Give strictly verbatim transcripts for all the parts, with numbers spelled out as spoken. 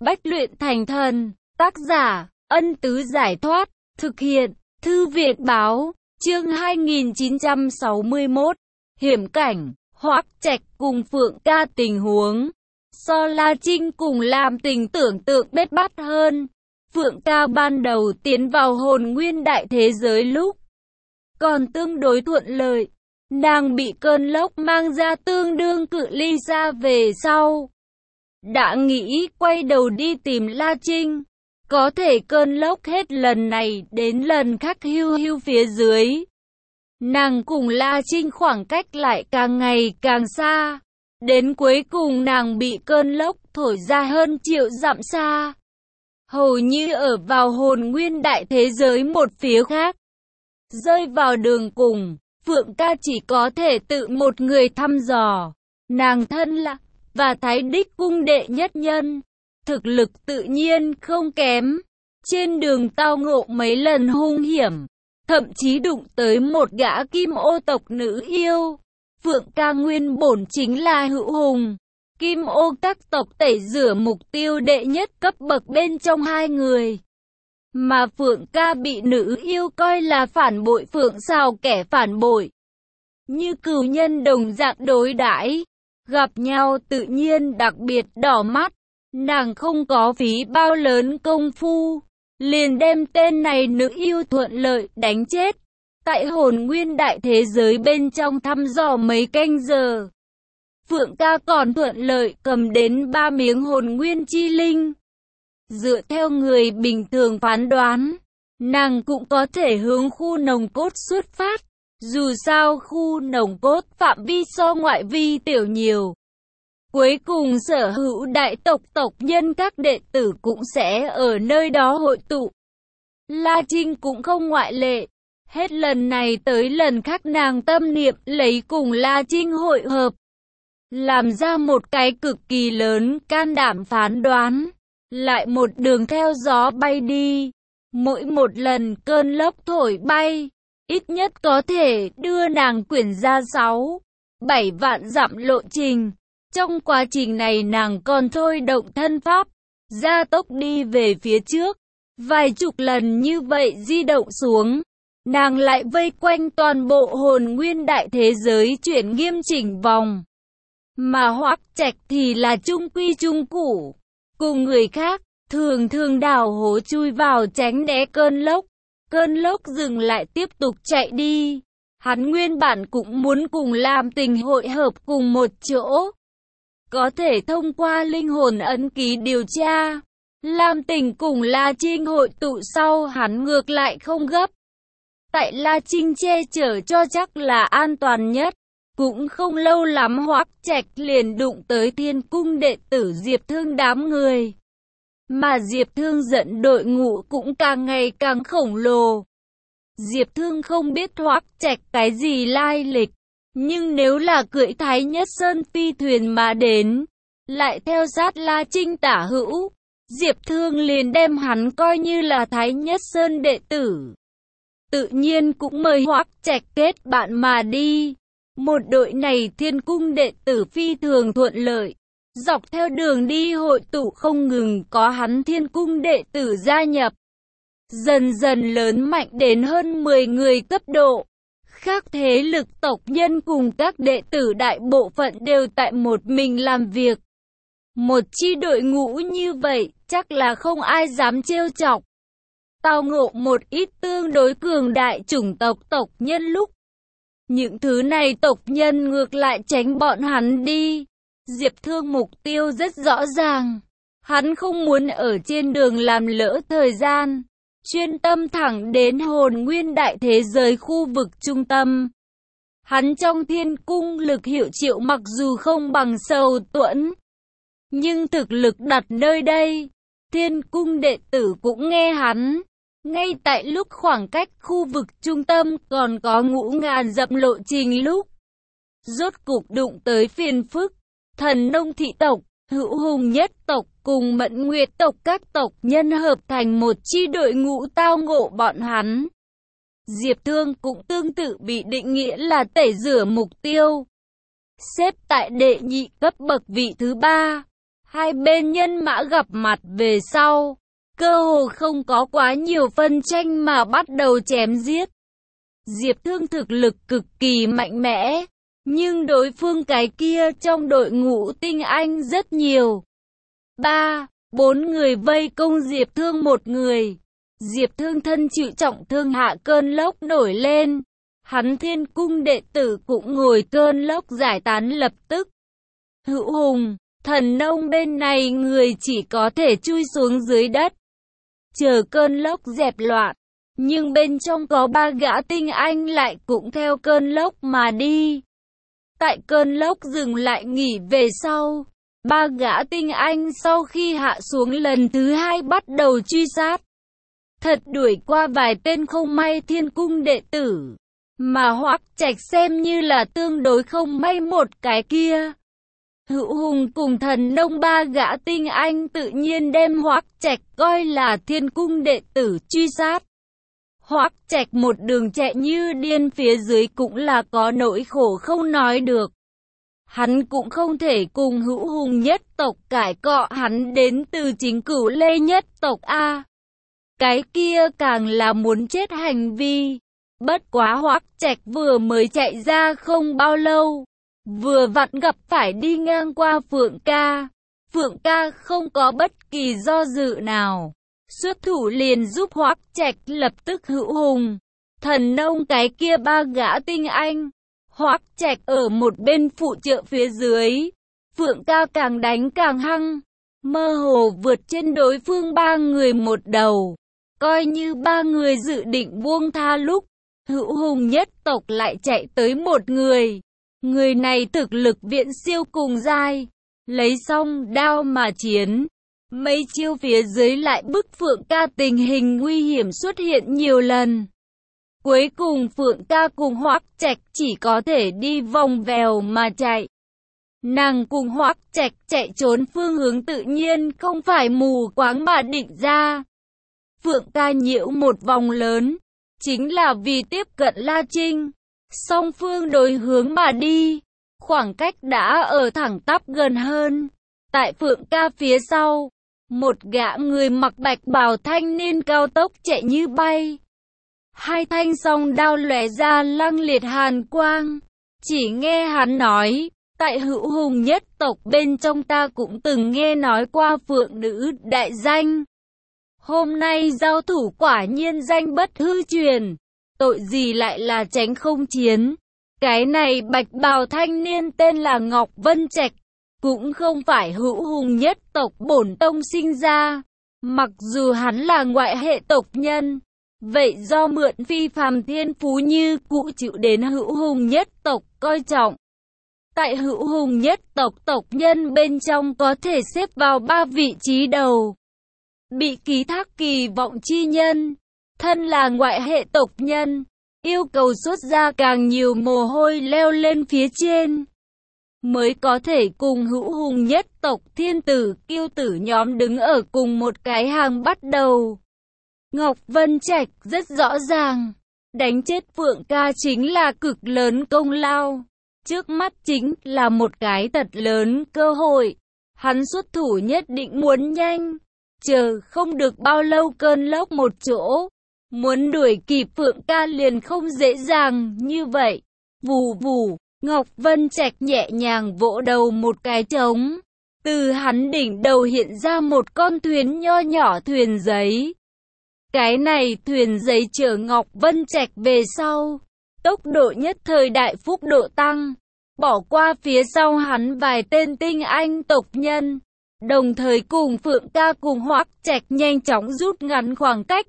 Bách luyện thành thần. Tác giả, Ân Tứ Giải Thoát. Thực hiện, Thư Việt Báo. Chương hai nghìn chín trăm sáu mươi mốt. Hiểm cảnh, Hoắc Trạch cùng Phượng Ca tình huống. So La Trinh cùng Lam Tình tưởng tượng bết bát hơn. Phượng Ca ban đầu tiến vào hồn nguyên đại thế giới lúc còn tương đối thuận lợi. Nàng bị cơn lốc mang ra tương đương cự ly xa về sau. Đã nghĩ quay đầu đi tìm La Trinh. Có thể cơn lốc hết lần này đến lần khác hưu hưu phía dưới. Nàng cùng La Trinh khoảng cách lại càng ngày càng xa. Đến cuối cùng nàng bị cơn lốc thổi ra hơn triệu dặm xa. Hầu như ở vào hồn nguyên đại thế giới một phía khác. Rơi vào đường cùng, Phượng Ca chỉ có thể tự một người thăm dò. Nàng thân là và Thái Đích cung đệ nhất nhân. Thực lực tự nhiên không kém. Trên đường tao ngộ mấy lần hung hiểm. Thậm chí đụng tới một gã kim ô tộc nữ yêu. Phượng Ca nguyên bổn chính là hữu hùng. Kim ô các tộc tẩy rửa mục tiêu đệ nhất cấp bậc bên trong hai người. Mà Phượng Ca bị nữ yêu coi là phản bội, Phượng sao kẻ phản bội. Như cừu nhân đồng dạng đối đãi. Gặp nhau tự nhiên đặc biệt đỏ mắt. Nàng không có phí bao lớn công phu. Liền đem tên này nữ yêu thuận lợi đánh chết. Tại hồn nguyên đại thế giới bên trong thăm dò mấy canh giờ. Phượng Ca còn thuận lợi cầm đến ba miếng hồn nguyên chi linh. Dựa theo người bình thường phán đoán, nàng cũng có thể hướng khu nồng cốt xuất phát. Dù sao khu nồng cốt phạm vi so ngoại vi tiểu nhiều. Cuối cùng sở hữu đại tộc tộc nhân các đệ tử cũng sẽ ở nơi đó hội tụ. La Trinh cũng không ngoại lệ. Hết lần này tới lần khác nàng tâm niệm lấy cùng La Trinh hội hợp. Làm ra một cái cực kỳ lớn can đảm phán đoán. Lại một đường theo gió bay đi. Mỗi một lần cơn lốc thổi bay, ít nhất có thể đưa nàng quyển ra sáu, bảy vạn dặm lộ trình. Trong quá trình này nàng còn thôi động thân pháp, gia tốc đi về phía trước. Vài chục lần như vậy di động xuống, nàng lại vây quanh toàn bộ hồn nguyên đại thế giới chuyển nghiêm chỉnh vòng. Mà Hoắc Trạch thì là trung quy trung củ. Cùng người khác, thường thường đào hố chui vào tránh né cơn lốc. Cơn lốc dừng lại tiếp tục chạy đi. Hắn nguyên bản cũng muốn cùng Lam Tình hội hợp cùng một chỗ. Có thể thông qua linh hồn ấn ký điều tra. Lam Tình cùng La Trinh hội tụ sau hắn ngược lại không gấp. Tại La Trinh che chở cho chắc là an toàn nhất. Cũng không lâu lắm Hoắc Trạch liền đụng tới Thiên Cung đệ tử Diệp Thương đám người. Mà Diệp Thương dẫn đội ngũ cũng càng ngày càng khổng lồ. Diệp Thương không biết Hoắc Trạch cái gì lai lịch. Nhưng nếu là cưỡi Thái Nhất Sơn phi thuyền mà đến, lại theo sát La Trinh tả hữu, Diệp Thương liền đem hắn coi như là Thái Nhất Sơn đệ tử. Tự nhiên cũng mời Hoắc Trạch kết bạn mà đi. Một đội này Thiên Cung đệ tử phi thường thuận lợi. Dọc theo đường đi hội tụ không ngừng có hắn Thiên Cung đệ tử gia nhập. Dần dần lớn mạnh đến hơn mười người cấp độ. Các thế lực tộc nhân cùng các đệ tử đại bộ phận đều tại một mình làm việc. Một chi đội ngũ như vậy chắc là không ai dám trêu chọc. Tao ngộ một ít tương đối cường đại chủng tộc tộc nhân lúc. Những thứ này tộc nhân ngược lại tránh bọn hắn đi. Diệp Thương mục tiêu rất rõ ràng. Hắn không muốn ở trên đường làm lỡ thời gian. Chuyên tâm thẳng đến hồn nguyên đại thế giới khu vực trung tâm. Hắn trong Thiên Cung lực hiệu triệu mặc dù không bằng Sầu Tuẫn. Nhưng thực lực đặt nơi đây. Thiên Cung đệ tử cũng nghe hắn. Ngay tại lúc khoảng cách khu vực trung tâm còn có ngũ ngàn dặm lộ trình lúc. Rốt cục đụng tới phiền phức. Thần Nông thị tộc, Hữu Hùng nhất tộc cùng Mẫn Nguyệt tộc các tộc nhân hợp thành một chi đội ngũ tao ngộ bọn hắn. Diệp Thương cũng tương tự bị định nghĩa là tẩy rửa mục tiêu. Xếp tại đệ nhị cấp bậc vị thứ ba. Hai bên nhân mã gặp mặt về sau, cơ hồ không có quá nhiều phân tranh mà bắt đầu chém giết. Diệp Thương thực lực cực kỳ mạnh mẽ, nhưng đối phương cái kia trong đội ngũ tinh anh rất nhiều. Ba, bốn người vây công Diệp Thương một người. Diệp Thương thân chịu trọng thương hạ cơn lốc nổi lên. Hắn Thiên Cung đệ tử cũng ngồi cơn lốc giải tán lập tức. Hữu Hùng, Thần Nông bên này người chỉ có thể chui xuống dưới đất, chờ cơn lốc dẹp loạn. Nhưng bên trong có ba gã tinh anh lại cũng theo cơn lốc mà đi. Tại cơn lốc dừng lại nghỉ về sau, ba gã tinh anh sau khi hạ xuống lần thứ hai bắt đầu truy sát. Thật đuổi qua vài tên không may Thiên Cung đệ tử, mà Hoắc Trạch xem như là tương đối không may một cái kia. Hữu Hùng cùng Thần Nông ba gã tinh anh tự nhiên đem Hoắc Trạch coi là Thiên Cung đệ tử truy sát. Hoắc Trạch một đường chạy như điên, phía dưới cũng là có nỗi khổ không nói được. Hắn cũng không thể cùng Hữu Hùng nhất tộc cãi cọ, hắn đến từ chính Cửu Lê nhất tộc A. Cái kia càng là muốn chết hành vi. Bất quá Hoắc Trạch vừa mới chạy ra không bao lâu, vừa vặn gặp phải đi ngang qua Phượng ca. Phượng ca không có bất kỳ do dự nào, xuất thủ liền giúp Hoắc Trạch. Lập tức Hữu Hùng, Thần Nông cái kia ba gã tinh anh, Hoắc Trạch ở một bên phụ trợ phía dưới. Phượng ca càng đánh càng hăng, mơ hồ vượt trên đối phương ba người một đầu. Coi như ba người dự định buông tha lúc, Hữu Hùng nhất tộc lại chạy tới một người. Người này thực lực viễn siêu cùng giai, lấy song đao mà chiến. Mấy chiêu phía dưới lại bức Phượng ca tình hình nguy hiểm xuất hiện nhiều lần. Cuối cùng Phượng ca cùng Hoắc Trạch chỉ có thể đi vòng vèo mà chạy. Nàng cùng Hoắc Trạch chạy trốn phương hướng tự nhiên không phải mù quáng mà định ra. Phượng ca nhiễu một vòng lớn, chính là vì tiếp cận La Trinh. Song phương đối hướng mà đi, khoảng cách đã ở thẳng tắp gần hơn. Tại Phượng ca phía sau, một gã người mặc bạch bào thanh niên cao tốc chạy như bay. Hai thanh song đao lóe ra lăng liệt hàn quang. Chỉ nghe hắn nói, tại Hữu Hùng nhất tộc bên trong ta cũng từng nghe nói qua Phượng nữ đại danh. Hôm nay giao thủ quả nhiên danh bất hư truyền. Tội gì lại là tránh không chiến. Cái này bạch bào thanh niên tên là Ngọc Vân Trạch, cũng không phải Hữu Hùng nhất tộc bổn tông sinh ra. Mặc dù hắn là ngoại hệ tộc nhân, vậy do mượn phi phàm thiên phú như cũ chịu đến Hữu Hùng nhất tộc coi trọng. Tại Hữu Hùng nhất tộc tộc nhân bên trong có thể xếp vào ba vị trí đầu. Bị ký thác kỳ vọng chi nhân, thân là ngoại hệ tộc nhân, yêu cầu xuất ra càng nhiều mồ hôi leo lên phía trên, mới có thể cùng Hữu Hùng nhất tộc thiên tử kiêu tử nhóm đứng ở cùng một cái hàng bắt đầu. Ngọc Vân Trạch rất rõ ràng, đánh chết Phượng ca chính là cực lớn công lao. Trước mắt chính là một cái thật lớn cơ hội. Hắn xuất thủ nhất định muốn nhanh, chờ không được bao lâu cơn lốc một chỗ. Muốn đuổi kịp Phượng ca liền không dễ dàng như vậy. Vù vù, Ngọc Vân Trạch nhẹ nhàng vỗ đầu một cái trống. Từ hắn đỉnh đầu hiện ra một con thuyền nho nhỏ thuyền giấy. Cái này thuyền giấy chở Ngọc Vân Trạch về sau. Tốc độ nhất thời đại phúc độ tăng. Bỏ qua phía sau hắn vài tên tinh anh tộc nhân. Đồng thời cùng Phượng ca cùng Hoắc Trạch nhanh chóng rút ngắn khoảng cách.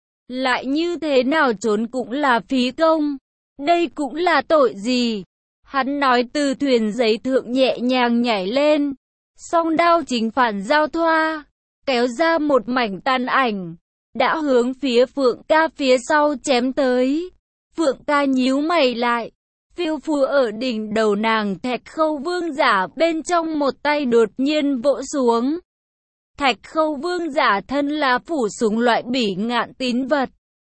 Lại như thế nào trốn cũng là phí công. Đây cũng là tội gì? Hắn nói từ thuyền giấy thượng nhẹ nhàng nhảy lên. Song đao chính phản giao thoa, kéo ra một mảnh tàn ảnh. Đã hướng phía Phượng ca phía sau chém tới. Phượng ca nhíu mày lại. Phiêu phù ở đỉnh đầu nàng Thạch Khâu Vương giả bên trong một tay đột nhiên vỗ xuống. Thạch Khâu Vương giả thân là phủ súng loại bỉ ngạn tín vật,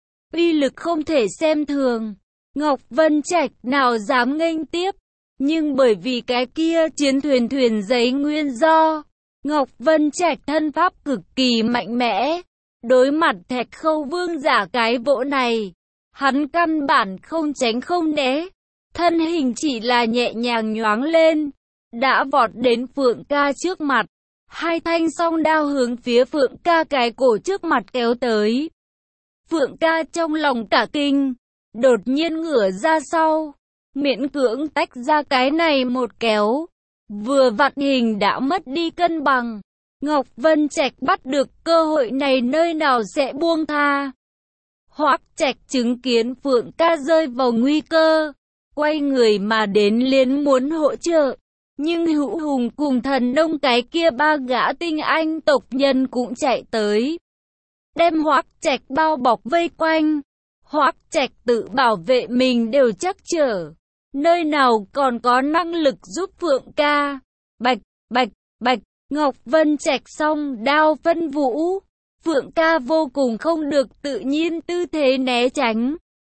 uy lực không thể xem thường. Ngọc Vân Trạch nào dám nghênh tiếp, nhưng bởi vì cái kia chiến thuyền thuyền giấy nguyên do, Ngọc Vân Trạch thân pháp cực kỳ mạnh mẽ. Đối mặt Thạch Khâu vương giả cái vỗ này, hắn căn bản không tránh không né. Thân hình chỉ là nhẹ nhàng nhoáng lên, đã vọt đến Phượng Ca trước mặt. Hai thanh song đao hướng phía Phượng Ca cái cổ trước mặt kéo tới. Phượng Ca trong lòng cả kinh, đột nhiên ngửa ra sau, miễn cưỡng tách ra cái này một kéo. Vừa vặn hình đã mất đi cân bằng. Ngọc Vân Trạch bắt được cơ hội này nơi nào sẽ buông tha. Hoắc Trạch chứng kiến Phượng Ca rơi vào nguy cơ, quay người mà đến liền muốn hỗ trợ. Nhưng Hữu Hùng cùng Thần Nông cái kia ba gã tinh anh tộc nhân cũng chạy tới, đem Hoắc Trạch bao bọc vây quanh. Hoắc Trạch tự bảo vệ mình đều chắc trở, nơi nào còn có năng lực giúp Phượng Ca. Bạch, bạch, bạch, Ngọc Vân Trạch song đao phân vũ. Phượng Ca vô cùng không được tự nhiên tư thế né tránh,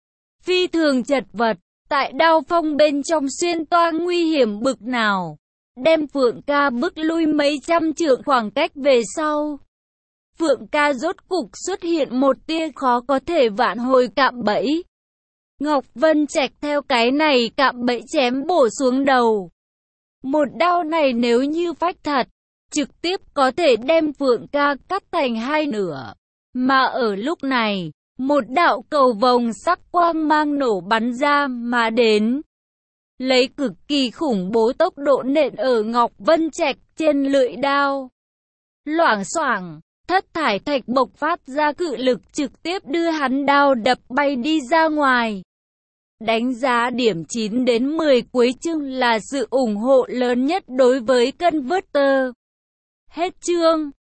phi thường chật vật. Tại đao phong bên trong xuyên toa nguy hiểm bực nào, đem Phượng Ca bức lui mấy trăm trượng khoảng cách về sau. Phượng Ca rốt cục xuất hiện một tia khó có thể vãn hồi cạm bẫy. Ngọc Vân Trạch theo cái này cạm bẫy chém bổ xuống đầu. Một đao này nếu như phách thật, trực tiếp có thể đem Phượng Ca cắt thành hai nửa. Mà ở lúc này, một đạo cầu vồng sắc quang mang nổ bắn ra mà đến, lấy cực kỳ khủng bố tốc độ nện ở Ngọc Vân Trạch trên lưỡi đao. Loảng xoảng, thất thải thạch bộc phát ra cự lực trực tiếp đưa hắn đao đập bay đi ra ngoài. Đánh giá điểm chín đến mười cuối chương là sự ủng hộ lớn nhất đối với Converter. Hết chương.